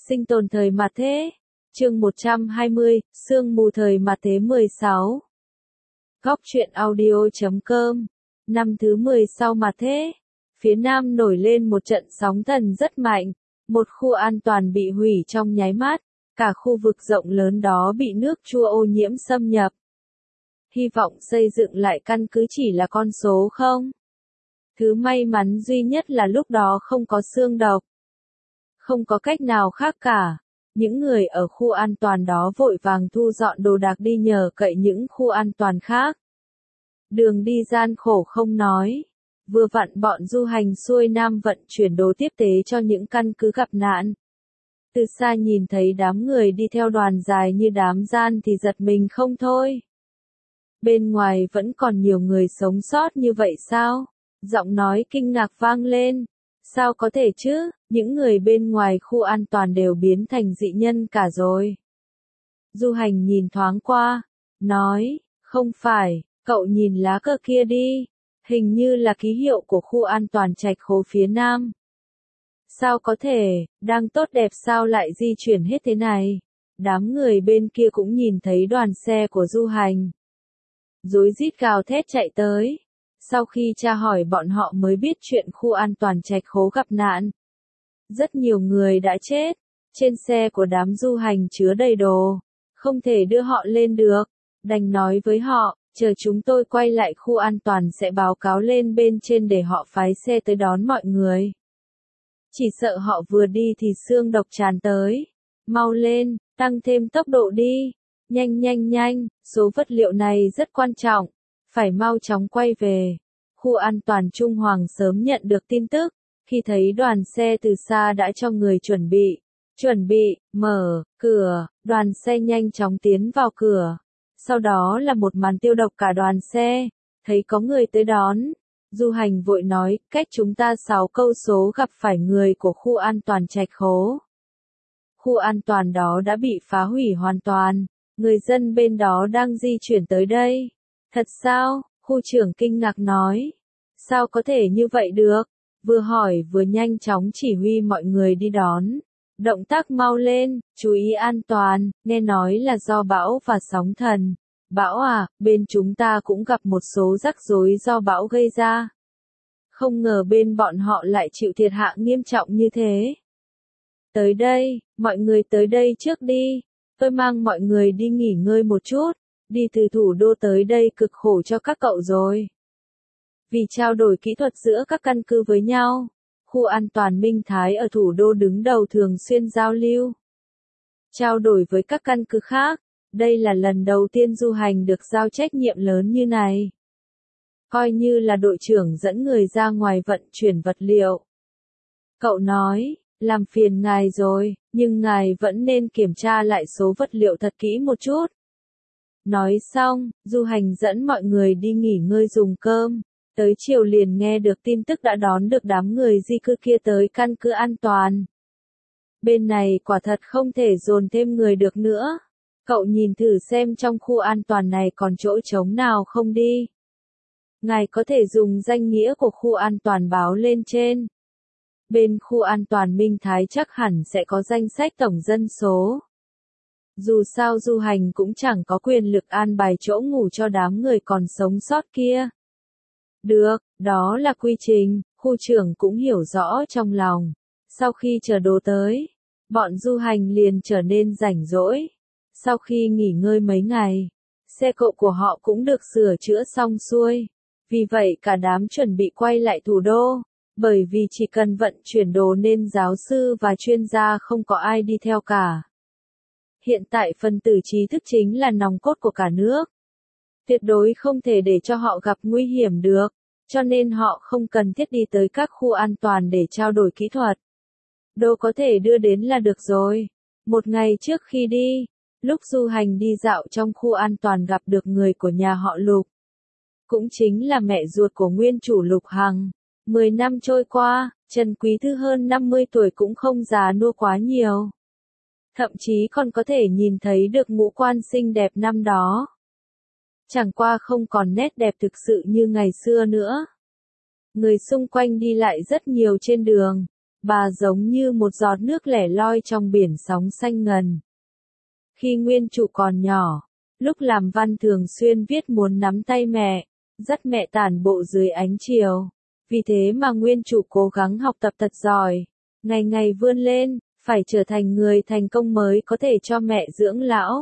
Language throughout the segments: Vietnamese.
Sinh tồn thời Mạt Thế. Chương 120, Sương mù thời Mạt Thế 16. Góc truyện audio.com. Năm thứ 10 sau Mạt Thế, phía Nam nổi lên một trận sóng thần rất mạnh, một khu an toàn bị hủy trong nháy mắt, cả khu vực rộng lớn đó bị nước chua ô nhiễm xâm nhập. Hy vọng xây dựng lại căn cứ chỉ là con số không. Thứ may mắn duy nhất là lúc đó không có xương độc. Không có cách nào khác cả. Những người ở khu an toàn đó vội vàng thu dọn đồ đạc đi nhờ cậy những khu an toàn khác. Đường đi gian khổ không nói. Vừa vặn bọn du hành xuôi nam vận chuyển đồ tiếp tế cho những căn cứ gặp nạn. Từ xa nhìn thấy đám người đi theo đoàn dài như đám gian thì giật mình không thôi. Bên ngoài vẫn còn nhiều người sống sót như vậy sao? Giọng nói kinh ngạc vang lên. Sao có thể chứ, những người bên ngoài khu an toàn đều biến thành dị nhân cả rồi. Du hành nhìn thoáng qua, nói, không phải, cậu nhìn lá cờ kia đi, hình như là ký hiệu của khu an toàn Trạch Khố phía Nam. Sao có thể, đang tốt đẹp sao lại di chuyển hết thế này? Đám người bên kia cũng nhìn thấy đoàn xe của du hành. Rối rít gào thét chạy tới. Sau khi tra hỏi bọn họ mới biết chuyện khu an toàn Trạch Khố gặp nạn. Rất nhiều người đã chết, trên xe của đám du hành chứa đầy đồ, không thể đưa họ lên được, đành nói với họ, chờ chúng tôi quay lại khu an toàn sẽ báo cáo lên bên trên để họ phái xe tới đón mọi người. Chỉ sợ họ vừa đi thì xương độc tràn tới, mau lên, tăng thêm tốc độ đi, nhanh nhanh nhanh, số vật liệu này rất quan trọng. Phải mau chóng quay về. Khu an toàn Trung Hoàng sớm nhận được tin tức, khi thấy đoàn xe từ xa đã cho người chuẩn bị, mở, cửa, đoàn xe nhanh chóng tiến vào cửa. Sau đó là một màn tiêu độc cả đoàn xe, thấy có người tới đón. Du hành vội nói, cách chúng ta 6 cây số gặp phải người của khu an toàn Trạch Khố. Khu an toàn đó đã bị phá hủy hoàn toàn, người dân bên đó đang di chuyển tới đây. Thật sao? Khu trưởng kinh ngạc nói. Sao có thể như vậy được? Vừa hỏi vừa nhanh chóng chỉ huy mọi người đi đón. Động tác mau lên, chú ý an toàn, nghe nói là do bão và sóng thần. Bão à, bên chúng ta cũng gặp một số rắc rối do bão gây ra. Không ngờ bên bọn họ lại chịu thiệt hại nghiêm trọng như thế. Tới đây, mọi người tới đây trước đi. Tôi mang mọi người đi nghỉ ngơi một chút. Đi từ thủ đô tới đây cực khổ cho các cậu rồi. Vì trao đổi kỹ thuật giữa các căn cứ với nhau, khu an toàn Minh Thái ở thủ đô đứng đầu thường xuyên giao lưu. Trao đổi với các căn cứ khác, đây là lần đầu tiên du hành được giao trách nhiệm lớn như này. Coi như là đội trưởng dẫn người ra ngoài vận chuyển vật liệu. Cậu nói, làm phiền ngài rồi, nhưng ngài vẫn nên kiểm tra lại số vật liệu thật kỹ một chút. Nói xong, du hành dẫn mọi người đi nghỉ ngơi dùng cơm, tới chiều liền nghe được tin tức đã đón được đám người di cư kia tới căn cứ an toàn. Bên này quả thật không thể dồn thêm người được nữa. Cậu nhìn thử xem trong khu an toàn này còn chỗ trống nào không đi. Ngài có thể dùng danh nghĩa của khu an toàn báo lên trên. Bên khu an toàn Minh Thái chắc hẳn sẽ có danh sách tổng dân số. Dù sao du hành cũng chẳng có quyền lực an bài chỗ ngủ cho đám người còn sống sót kia. Được, đó là quy trình, khu trưởng cũng hiểu rõ trong lòng. Sau khi chờ đồ tới, bọn du hành liền trở nên rảnh rỗi. Sau khi nghỉ ngơi mấy ngày, xe cộ của họ cũng được sửa chữa xong xuôi. Vì vậy cả đám chuẩn bị quay lại thủ đô. Bởi vì chỉ cần vận chuyển đồ nên giáo sư và chuyên gia không có ai đi theo cả. Hiện tại phần tử trí thức chính là nòng cốt của cả nước. Tuyệt đối không thể để cho họ gặp nguy hiểm được, cho nên họ không cần thiết đi tới các khu an toàn để trao đổi kỹ thuật. Đồ có thể đưa đến là được rồi. Một ngày trước khi đi, lúc du hành đi dạo trong khu an toàn gặp được người của nhà họ Lục. Cũng chính là mẹ ruột của nguyên chủ Lục Hằng. 10 năm trôi qua, Trần Quý Thư hơn 50 tuổi cũng không già nua quá nhiều. Thậm chí còn có thể nhìn thấy được ngũ quan xinh đẹp năm đó. Chẳng qua không còn nét đẹp thực sự như ngày xưa nữa. Người xung quanh đi lại rất nhiều trên đường, bà giống như một giọt nước lẻ loi trong biển sóng xanh ngần. Khi nguyên chủ còn nhỏ, lúc làm văn thường xuyên viết muốn nắm tay mẹ, dắt mẹ tản bộ dưới ánh chiều. Vì thế mà nguyên chủ cố gắng học tập thật giỏi, ngày ngày vươn lên, phải trở thành người thành công mới có thể cho mẹ dưỡng lão.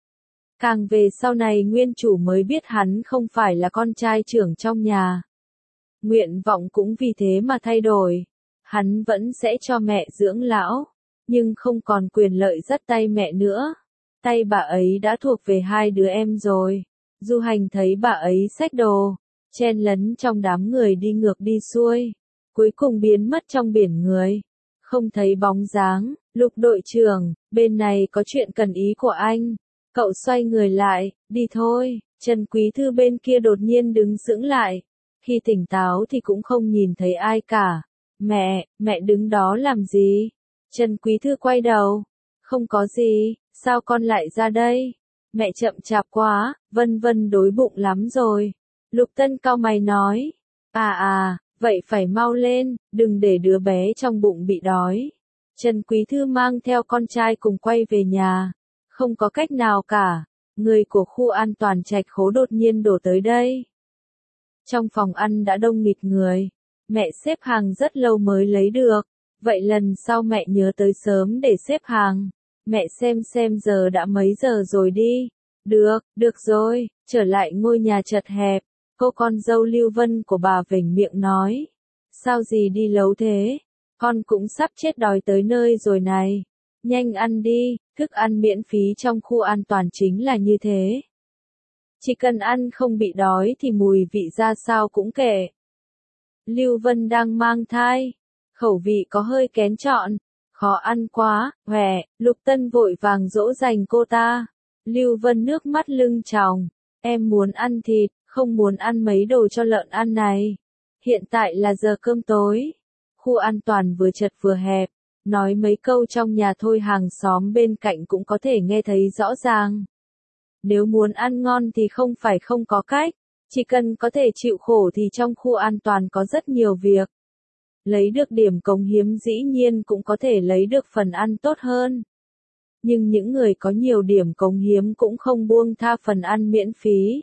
Càng về sau này nguyên chủ mới biết hắn không phải là con trai trưởng trong nhà. Nguyện vọng cũng vì thế mà thay đổi. Hắn vẫn sẽ cho mẹ dưỡng lão, nhưng không còn quyền lợi dắt tay mẹ nữa. Tay bà ấy đã thuộc về hai đứa em rồi. Du Hành thấy bà ấy xách đồ, chen lấn trong đám người đi ngược đi xuôi, cuối cùng biến mất trong biển người. Không thấy bóng dáng. Lục đội trưởng, bên này có chuyện cần ý của anh. Cậu xoay người lại, đi thôi. Trần Quý Thư bên kia đột nhiên đứng sững lại. Khi tỉnh táo thì cũng không nhìn thấy ai cả. Mẹ đứng đó làm gì? Trần Quý Thư quay đầu. Không có gì, sao con lại ra đây? Mẹ chậm chạp quá, Vân Vân đói bụng lắm rồi. Lục Tân cau mày nói. Vậy phải mau lên, đừng để đứa bé trong bụng bị đói. Trần Quý Thư mang theo con trai cùng quay về nhà. Không có cách nào cả, người của khu an toàn Trạch Khố đột nhiên đổ tới đây. Trong phòng ăn đã đông nghịt người, mẹ xếp hàng rất lâu mới lấy được, vậy lần sau mẹ nhớ tới sớm để xếp hàng. Mẹ xem giờ đã mấy giờ rồi đi. Được rồi, trở lại ngôi nhà chật hẹp, cô con dâu Lưu Vân của bà vểnh miệng nói. Sao gì đi lâu thế? Con cũng sắp chết đói tới nơi rồi này. Nhanh ăn đi, thức ăn miễn phí trong khu an toàn chính là như thế. Chỉ cần ăn không bị đói thì mùi vị ra sao cũng kệ. Lưu Vân đang mang thai, khẩu vị có hơi kén chọn, khó ăn quá, Lục Tân vội vàng dỗ dành cô ta. Lưu Vân nước mắt lưng tròng, em muốn ăn thịt, không muốn ăn mấy đồ cho lợn ăn này. Hiện tại là giờ cơm tối, khu an toàn vừa chật vừa hẹp, nói mấy câu trong nhà thôi hàng xóm bên cạnh cũng có thể nghe thấy rõ ràng. Nếu muốn ăn ngon thì không phải không có cách, chỉ cần có thể chịu khổ thì trong khu an toàn có rất nhiều việc. Lấy được điểm cống hiến dĩ nhiên cũng có thể lấy được phần ăn tốt hơn. Nhưng những người có nhiều điểm cống hiến cũng không buông tha phần ăn miễn phí.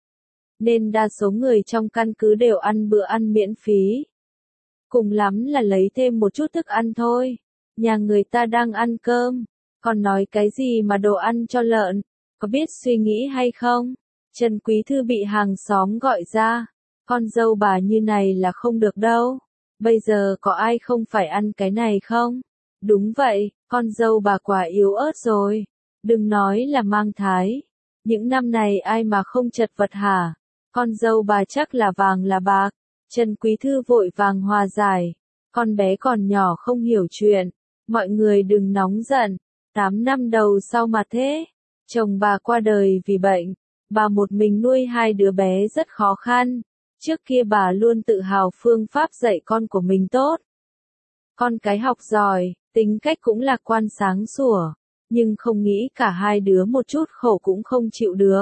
Nên đa số người trong căn cứ đều ăn bữa ăn miễn phí. Cùng lắm là lấy thêm một chút thức ăn thôi. Nhà người ta đang ăn cơm, còn nói cái gì mà đồ ăn cho lợn, có biết suy nghĩ hay không? Trần Quý Thư bị hàng xóm gọi ra, con dâu bà như này là không được đâu. Bây giờ có ai không phải ăn cái này không? Đúng vậy, con dâu bà quả yếu ớt rồi. Đừng nói là mang thai. Những năm này ai mà không chật vật hả? Con dâu bà chắc là vàng là bạc. Trần Quý Thư vội vàng hòa giải. Con bé còn nhỏ không hiểu chuyện. Mọi người đừng nóng giận. 8 năm đầu sau mà thế. Chồng bà qua đời vì bệnh. Bà một mình nuôi hai đứa bé rất khó khăn. Trước kia bà luôn tự hào phương pháp dạy con của mình tốt. Con cái học giỏi, tính cách cũng lạc quan sáng sủa. Nhưng không nghĩ cả hai đứa một chút khổ cũng không chịu được.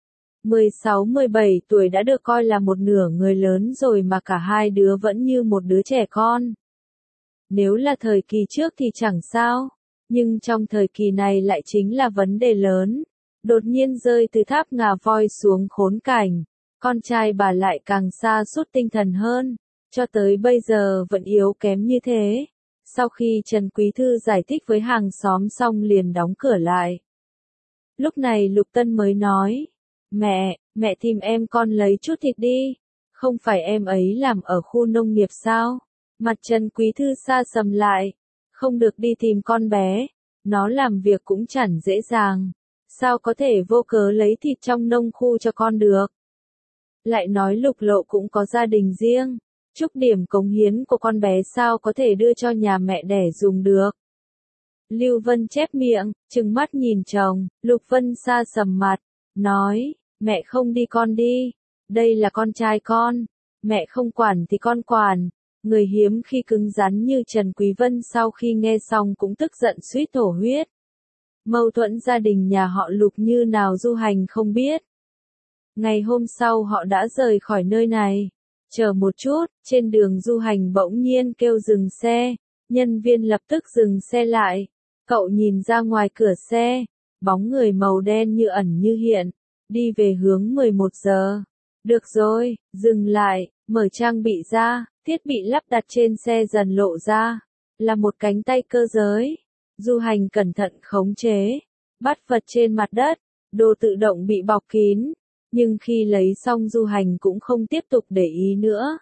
16-17 tuổi đã được coi là một nửa người lớn rồi mà cả hai đứa vẫn như một đứa trẻ con. Nếu là thời kỳ trước thì chẳng sao, nhưng trong thời kỳ này lại chính là vấn đề lớn. Đột nhiên rơi từ tháp ngà voi xuống khốn cảnh, con trai bà lại càng sa sút tinh thần hơn, cho tới bây giờ vẫn yếu kém như thế. Sau khi Trần Quý Thư giải thích với hàng xóm xong liền đóng cửa lại. Lúc này Lục Tân mới nói, mẹ tìm em con lấy chút thịt đi, không phải em ấy làm ở khu nông nghiệp sao? Mặt Trần Quý Thư sa sầm lại, không được đi tìm con bé, nó làm việc cũng chẳng dễ dàng, sao có thể vô cớ lấy thịt trong nông khu cho con được? Lại nói Lục Lộ cũng có gia đình riêng, chút điểm cống hiến của con bé sao có thể đưa cho nhà mẹ đẻ dùng được? Lưu Vân chép miệng, trừng mắt nhìn chồng, Lục Vân sa sầm mặt, nói, mẹ không đi con đi, đây là con trai con, mẹ không quản thì con quản. Người hiếm khi cứng rắn như Trần Quý Vân sau khi nghe xong cũng tức giận suýt thổ huyết. Mâu thuẫn gia đình nhà họ Lục như nào Du Hành không biết. Ngày hôm sau họ đã rời khỏi nơi này. Chờ một chút, trên đường Du Hành bỗng nhiên kêu dừng xe, Nhân viên lập tức dừng xe lại. Cậu nhìn ra ngoài cửa xe, bóng người màu đen như ẩn như hiện, đi về hướng 11 giờ. Được rồi, dừng lại, mở trang bị ra, thiết bị lắp đặt trên xe dần lộ ra, là một cánh tay cơ giới. Du hành cẩn thận khống chế, bắt vật trên mặt đất, đồ tự động bị bọc kín, nhưng khi lấy xong du hành cũng không tiếp tục để ý nữa.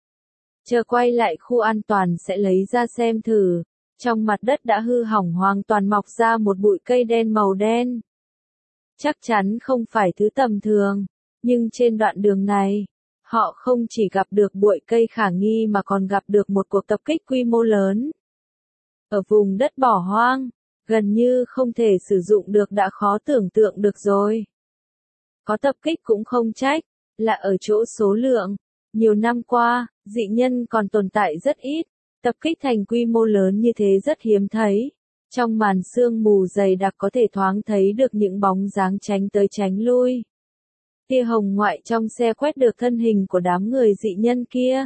Chờ quay lại khu an toàn sẽ lấy ra xem thử, trong mặt đất đã hư hỏng hoàn toàn mọc ra một bụi cây đen màu đen. Chắc chắn không phải thứ tầm thường, nhưng trên đoạn đường này, họ không chỉ gặp được bụi cây khả nghi mà còn gặp được một cuộc tập kích quy mô lớn. Ở vùng đất bỏ hoang, gần như không thể sử dụng được đã khó tưởng tượng được rồi. Có tập kích cũng không trách, là ở chỗ số lượng. Nhiều năm qua, dị nhân còn tồn tại rất ít, tập kích thành quy mô lớn như thế rất hiếm thấy. Trong màn sương mù dày đặc có thể thoáng thấy được những bóng dáng tránh tới tránh lui. Tia hồng ngoại trong xe quét được thân hình của đám người dị nhân kia.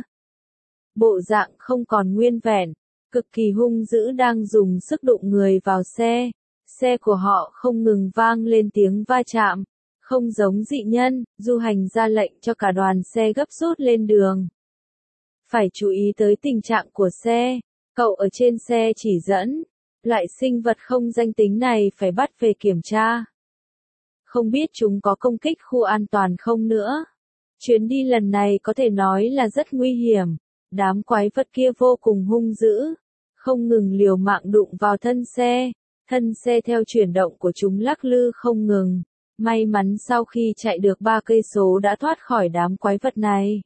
Bộ dạng không còn nguyên vẹn, cực kỳ hung dữ đang dùng sức đụng người vào xe. Xe của họ không ngừng vang lên tiếng va chạm. Không giống dị nhân, du hành ra lệnh cho cả đoàn xe gấp rút lên đường. Phải chú ý tới tình trạng của xe. Cậu ở trên xe chỉ dẫn. Loại sinh vật không danh tính này phải bắt về kiểm tra. Không biết chúng có công kích khu an toàn không nữa. Chuyến đi lần này có thể nói là rất nguy hiểm. Đám quái vật kia vô cùng hung dữ. Không ngừng liều mạng đụng vào thân xe. Thân xe theo chuyển động của chúng lắc lư không ngừng. May mắn sau khi chạy được 3 cây số đã thoát khỏi đám quái vật này.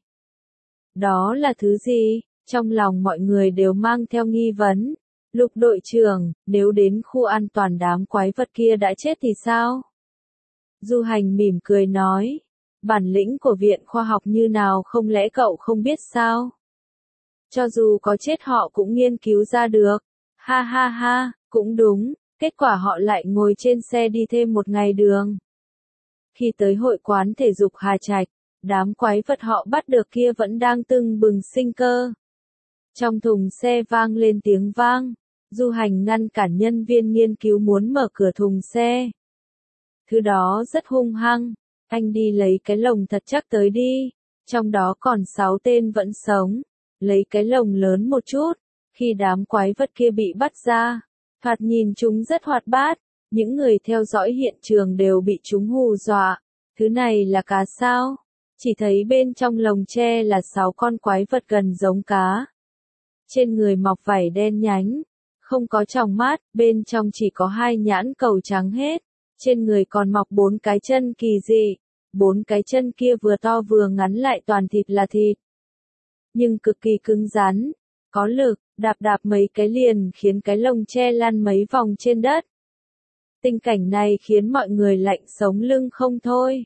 Đó là thứ gì? Trong lòng mọi người đều mang theo nghi vấn. Lục đội trưởng, nếu đến khu an toàn đám quái vật kia đã chết thì sao? Du hành mỉm cười nói. Bản lĩnh của viện khoa học như nào không lẽ cậu không biết sao? Cho dù có chết họ cũng nghiên cứu ra được. Ha ha ha, cũng đúng, kết quả họ lại ngồi trên xe đi thêm một ngày đường. Khi tới hội quán thể dục Hà Trạch, đám quái vật họ bắt được kia vẫn đang tưng bừng sinh cơ. Trong thùng xe vang lên tiếng vang, du hành ngăn cản nhân viên nghiên cứu muốn mở cửa thùng xe. Thứ đó rất hung hăng, anh đi lấy cái lồng thật chắc tới đi, trong đó còn 6 tên vẫn sống, lấy cái lồng lớn một chút, khi đám quái vật kia bị bắt ra, thoạt nhìn chúng rất hoạt bát. Những người theo dõi hiện trường đều bị chúng hù dọa. Thứ này là cá sao? Chỉ thấy bên trong lồng tre là 6 con quái vật gần giống cá. Trên người mọc vảy đen nhánh, không có tròng mắt, bên trong chỉ có 2 nhãn cầu trắng hết. Trên người còn mọc 4 cái chân kỳ dị. 4 cái chân kia vừa to vừa ngắn lại toàn thịt là thịt. Nhưng cực kỳ cứng rắn, có lực, đạp đạp mấy cái liền khiến cái lồng tre lăn mấy vòng trên đất. Tình cảnh này khiến mọi người lạnh sống lưng không thôi.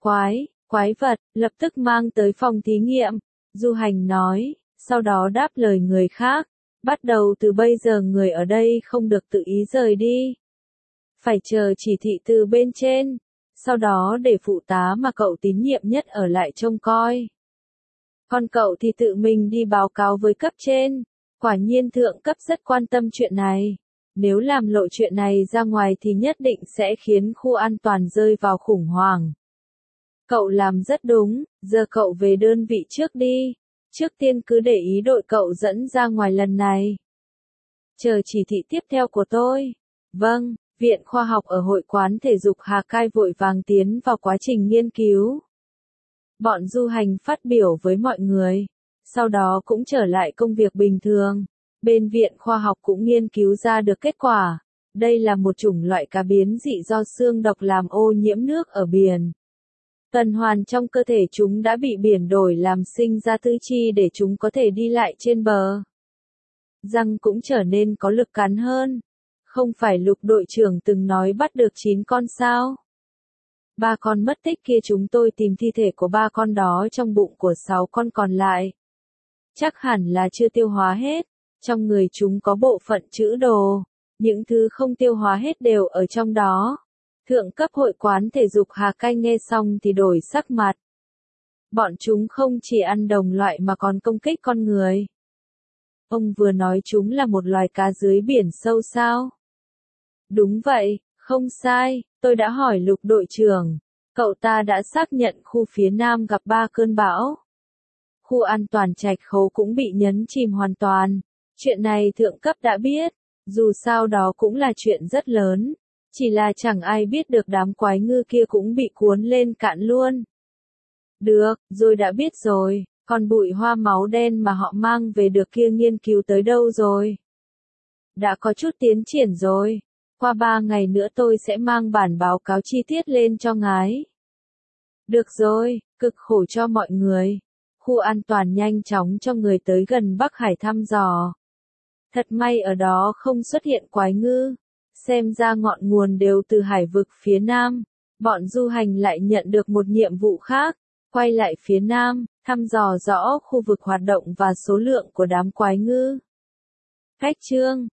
Quái vật, lập tức mang tới phòng thí nghiệm. Du hành nói, sau đó đáp lời người khác. Bắt đầu từ bây giờ người ở đây không được tự ý rời đi. Phải chờ chỉ thị từ bên trên. Sau đó để phụ tá mà cậu tín nhiệm nhất ở lại trông coi. Còn cậu thì tự mình đi báo cáo với cấp trên. Quả nhiên thượng cấp rất quan tâm chuyện này. Nếu làm lộ chuyện này ra ngoài thì nhất định sẽ khiến khu an toàn rơi vào khủng hoảng. Cậu làm rất đúng, giờ cậu về đơn vị trước đi. Trước tiên cứ để ý đội cậu dẫn ra ngoài lần này. Chờ chỉ thị tiếp theo của tôi. Vâng, viện khoa học ở hội quán thể dục Hà Cai vội vàng tiến vào quá trình nghiên cứu. Bọn du hành phát biểu với mọi người. Sau đó cũng trở lại công việc bình thường. Bên viện khoa học cũng nghiên cứu ra được kết quả. Đây là một chủng loại cá biến dị do xương độc làm ô nhiễm nước ở biển. Tuần hoàn trong cơ thể chúng đã bị biển đổi làm sinh ra tư chi để chúng có thể đi lại trên bờ. Răng cũng trở nên có lực cắn hơn. Không phải Lục đội trưởng từng nói bắt được 9 con sao? 3 con mất tích kia chúng tôi tìm thi thể của 3 con đó trong bụng của 6 con còn lại. Chắc hẳn là chưa tiêu hóa hết. Trong người chúng có bộ phận trữ đồ. Những thứ không tiêu hóa hết đều ở trong đó. Thượng cấp hội quán thể dục Hà Cai nghe xong thì đổi sắc mặt. Bọn chúng không chỉ ăn đồng loại mà còn công kích con người. Ông vừa nói chúng là một loài cá dưới biển sâu sao? Đúng vậy, không sai, tôi đã hỏi Lục đội trưởng. Cậu ta đã xác nhận khu phía Nam gặp 3 cơn bão. Khu an toàn Trạch Khấu cũng bị nhấn chìm hoàn toàn. Chuyện này thượng cấp đã biết, dù sao đó cũng là chuyện rất lớn. Chỉ là chẳng ai biết được đám quái ngư kia cũng bị cuốn lên cạn luôn. Được, rồi đã biết rồi, còn bụi hoa máu đen mà họ mang về được kia nghiên cứu tới đâu rồi? Đã có chút tiến triển rồi. Qua 3 ngày nữa tôi sẽ mang bản báo cáo chi tiết lên cho ngài. Được rồi, cực khổ cho mọi người. Khu an toàn nhanh chóng cho người tới gần Bắc Hải thăm dò. Thật may ở đó không xuất hiện quái ngư. Xem ra ngọn nguồn đều từ hải vực phía Nam. Bọn du hành lại nhận được một nhiệm vụ khác. Quay lại phía Nam, thăm dò rõ khu vực hoạt động và số lượng của đám quái ngư. Khách chương